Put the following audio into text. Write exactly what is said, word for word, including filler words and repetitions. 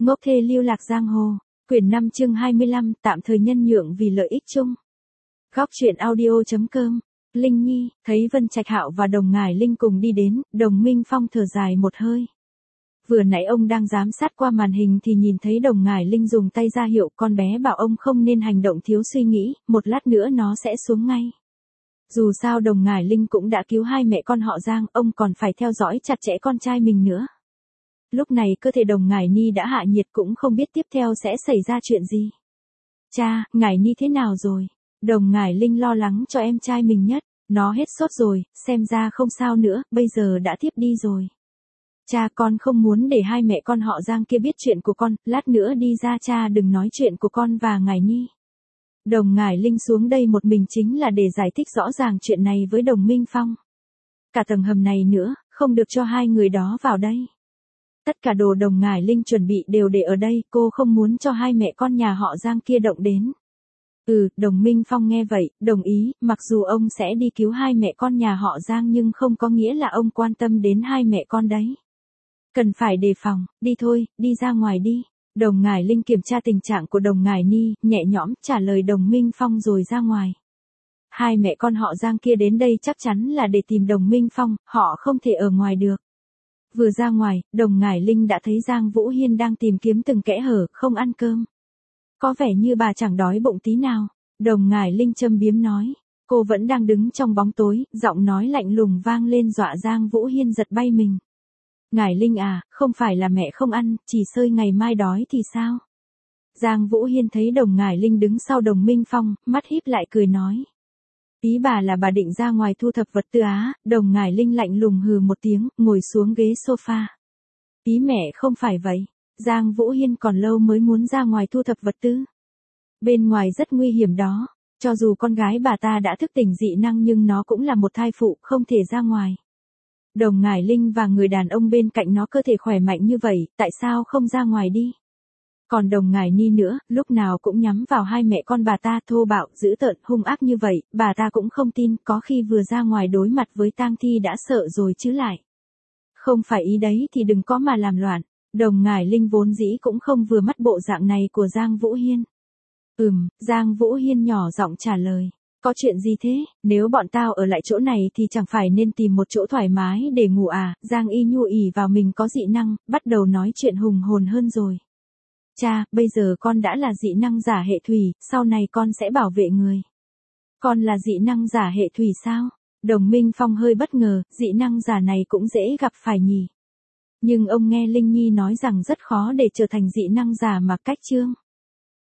Ngốc thê lưu lạc giang hồ, quyển năm chương hai mươi lăm, tạm thời nhân nhượng vì lợi ích chung. Góc truyện audio chấm com. Linh Nhi, thấy Vân Trạch Hạo và Đồng Ngải Linh cùng đi đến, Đồng Minh Phong thở dài một hơi. Vừa nãy ông đang giám sát qua màn hình thì nhìn thấy Đồng Ngải Linh dùng tay ra hiệu con bé bảo ông không nên hành động thiếu suy nghĩ, một lát nữa nó sẽ xuống ngay. Dù sao Đồng Ngải Linh cũng đã cứu hai mẹ con họ Giang, ông còn phải theo dõi chặt chẽ con trai mình nữa. Lúc này cơ thể Đồng Ngải Ni đã hạ nhiệt, cũng không biết tiếp theo sẽ xảy ra chuyện gì. Cha, Ngải Ni thế nào rồi? Đồng Ngải Linh lo lắng cho em trai mình nhất. Nó hết sốt rồi, xem ra không sao nữa, bây giờ đã tiếp đi rồi. Cha, con không muốn để hai mẹ con họ Giang kia biết chuyện của con, lát nữa đi ra cha đừng nói chuyện của con và Ngải Ni. Đồng Ngải Linh xuống đây một mình chính là để giải thích rõ ràng chuyện này với Đồng Minh Phong. Cả tầng hầm này nữa, không được cho hai người đó vào đây. Tất cả đồ Đồng Ngải Linh chuẩn bị đều để ở đây, cô không muốn cho hai mẹ con nhà họ Giang kia động đến. Ừ, Đồng Minh Phong nghe vậy, đồng ý, mặc dù ông sẽ đi cứu hai mẹ con nhà họ Giang nhưng không có nghĩa là ông quan tâm đến hai mẹ con đấy. Cần phải đề phòng, đi thôi, đi ra ngoài đi. Đồng Ngải Linh kiểm tra tình trạng của Đồng Ngải Ni, nhẹ nhõm trả lời Đồng Minh Phong rồi ra ngoài. Hai mẹ con họ Giang kia đến đây chắc chắn là để tìm Đồng Minh Phong, họ không thể ở ngoài được. Vừa ra ngoài, Đồng Ngải Linh đã thấy Giang Vũ Hiên đang tìm kiếm từng kẽ hở, không ăn cơm. Có vẻ như bà chẳng đói bụng tí nào. Đồng Ngải Linh châm biếm nói. Cô vẫn đang đứng trong bóng tối, giọng nói lạnh lùng vang lên dọa Giang Vũ Hiên giật bay mình. Ngải Linh à, không phải là mẹ không ăn, chỉ sơi ngày mai đói thì sao? Giang Vũ Hiên thấy Đồng Ngải Linh đứng sau Đồng Minh Phong, mắt híp lại cười nói. Ý bà là bà định ra ngoài thu thập vật tư á? Đồng Ngải Linh lạnh lùng hừ một tiếng, ngồi xuống ghế sofa. Ý mẹ không phải vậy. Giang Vũ Hiên còn lâu mới muốn ra ngoài thu thập vật tư. Bên ngoài rất nguy hiểm đó. Cho dù con gái bà ta đã thức tỉnh dị năng nhưng nó cũng là một thai phụ, không thể ra ngoài. Đồng Ngải Linh và người đàn ông bên cạnh nó cơ thể khỏe mạnh như vậy, tại sao không ra ngoài đi? Còn Đồng Ngải Ni nữa, lúc nào cũng nhắm vào hai mẹ con bà ta, thô bạo, dữ tợn, hung ác như vậy, bà ta cũng không tin, có khi vừa ra ngoài đối mặt với tang thi đã sợ rồi chứ lại. Không phải ý đấy thì đừng có mà làm loạn. Đồng Ngải Linh vốn dĩ cũng không vừa mắt bộ dạng này của Giang Vũ Hiên. Ừm, Giang Vũ Hiên nhỏ giọng trả lời. Có chuyện gì thế, nếu bọn tao ở lại chỗ này thì chẳng phải nên tìm một chỗ thoải mái để ngủ à? Giang Y Nhu ỉ vào mình có dị năng, bắt đầu nói chuyện hùng hồn hơn rồi. Cha, bây giờ con đã là dị năng giả hệ thủy, sau này con sẽ bảo vệ người. Con là dị năng giả hệ thủy sao? Đồng Minh Phong hơi bất ngờ, dị năng giả này cũng dễ gặp phải nhỉ. Nhưng ông nghe Linh Nhi nói rằng rất khó để trở thành dị năng giả mà cách chương.